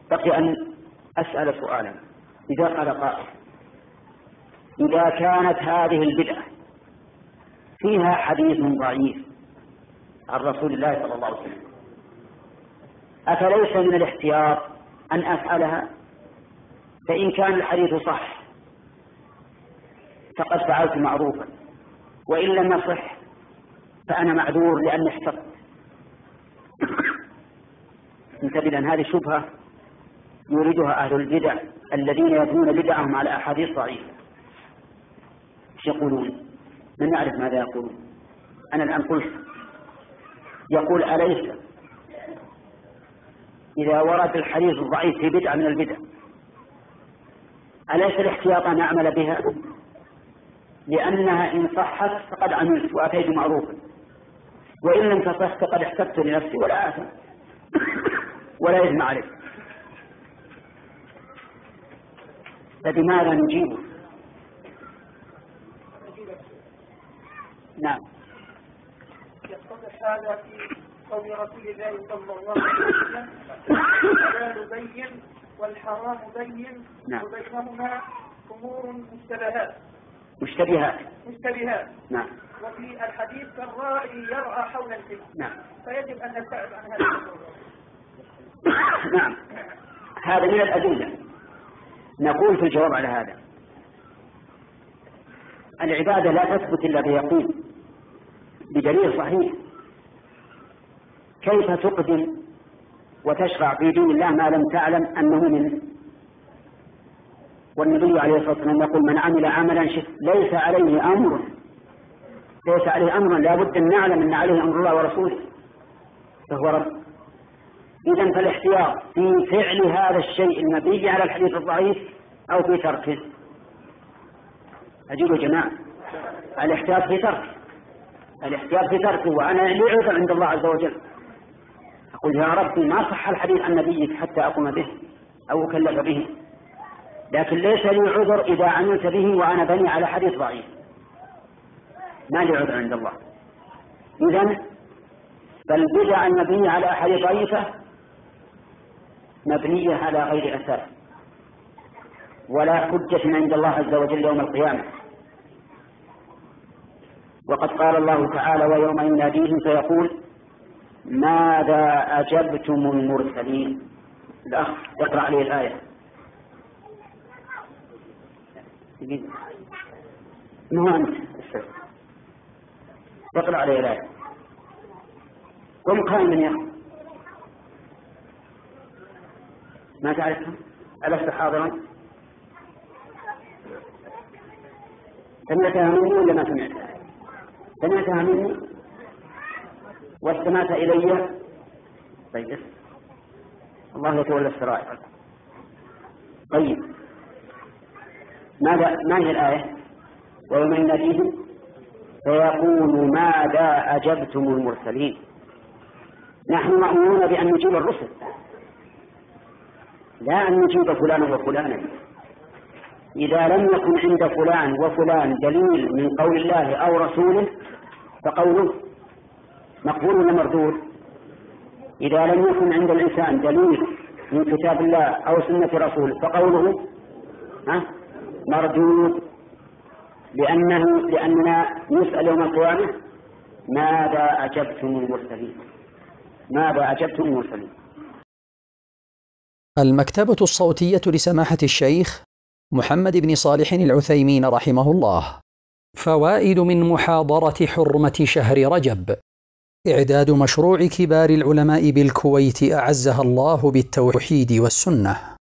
بقي أن أسأل سؤالا. إذا قال قائل: إذا كانت هذه البدعة فيها حديث ضعيف عن رسول الله صلى الله عليه وسلم، أفليس من الاحتياط أن أفعلها؟ فإن كان الحديث صح فقد فعلت معروفا، وإن لم يصح فأنا معذور لأني احتطت. انتبه، هذه شبهة يريدها أهل البدع الذين يبنون بدعهم على أحاديث ضعيفة. ايش يقولون؟ من نعرف ماذا يقولون. أنا الآن قلت: يقول: أليس إذا ورد الحديث الضعيف في بدعة من البدع أليس الاحتياط أن أعمل بها؟ لأنها إن صحت فقد عملت وأتيت معروفا، وإن لم تصح فقد احتجت لنفسي ولا آثم ولا إثم عليك. فبماذا نجيبه؟ نعم. يتضح هذا في قول رسول الله صلى الله عليه وسلم: الحلال بين والحرام بين، وبينهما أمور مشتبهات. نعم. وفي الحديث: الراعي يرعى حول الحمى. نعم. فيجب أن نبتعد عن هذا الموضوع. نعم، هذا من الأدلة. نقول في الجواب على هذا: العبادة لا تثبت إلا بيقين، بدليل صحيح. كيف تقدم وتشرع في دين الله ما لم تعلم أنه منه؟ والنبي عليه الصلاة والسلام يقول: من عمل عملا ليس عليه أمر لا بد أن نعلم أن عليه أمر الله ورسوله فهو رب. إذن فالاحتياط في فعل هذا الشيء المبني على الحديث الضعيف أو في تركه؟ أجيبوا يا جماعة، الاحتياط في تركه. وأنا لي عذر عند الله عز وجل، أقول: يا ربي ما صح الحديث عن نبيك حتى أقوم به أو أكلف به، لكن ليس لي عذر إذا عملت به وأنا بني على حديث ضعيف، ما لي عذر عند الله. إذن فالبدع المبنية على أحاديث ضعيفة مبنية على غير أساس ولا حجة عند الله عز وجل يوم القيامة. وقد قال الله تعالى: ويوم يناديهم فيقول: ماذا أجبتم المرسلين. الأخ يقرأ عليه الآية. ما هو أنت يقرأ عليه الآية. قم قائما يا أخي، ما تعرفها؟ ألست حاضرا؟ سمعتها مني ولا ما سمعتها؟ سمعتها مني واستمعت إلي. طيب، الله يتولى السرائر. طيب، ما هي الآية؟ ويوم يناديهم فيقول: ماذا أجبتم المرسلين. نحن مأمورون بأن نجيب الرسل، لا أن نجيب فلانا وفلانا. إذا لم يكن عند فلان وفلان دليل من قول الله أو رسوله فقوله مقبول ولا مردود؟ إذا لم يكن عند الإنسان دليل من كتاب الله أو سنة رسوله فقوله مردود، لأننا نسأل يوم القيامة: ماذا أجبتم المرسلين. المكتبة الصوتية لسماحة الشيخ محمد بن صالح العثيمين رحمه الله. فوائد من محاضرة حرمة شهر رجب. إعداد مشروع كبار العلماء بالكويت أعزها الله بالتوحيد والسنة.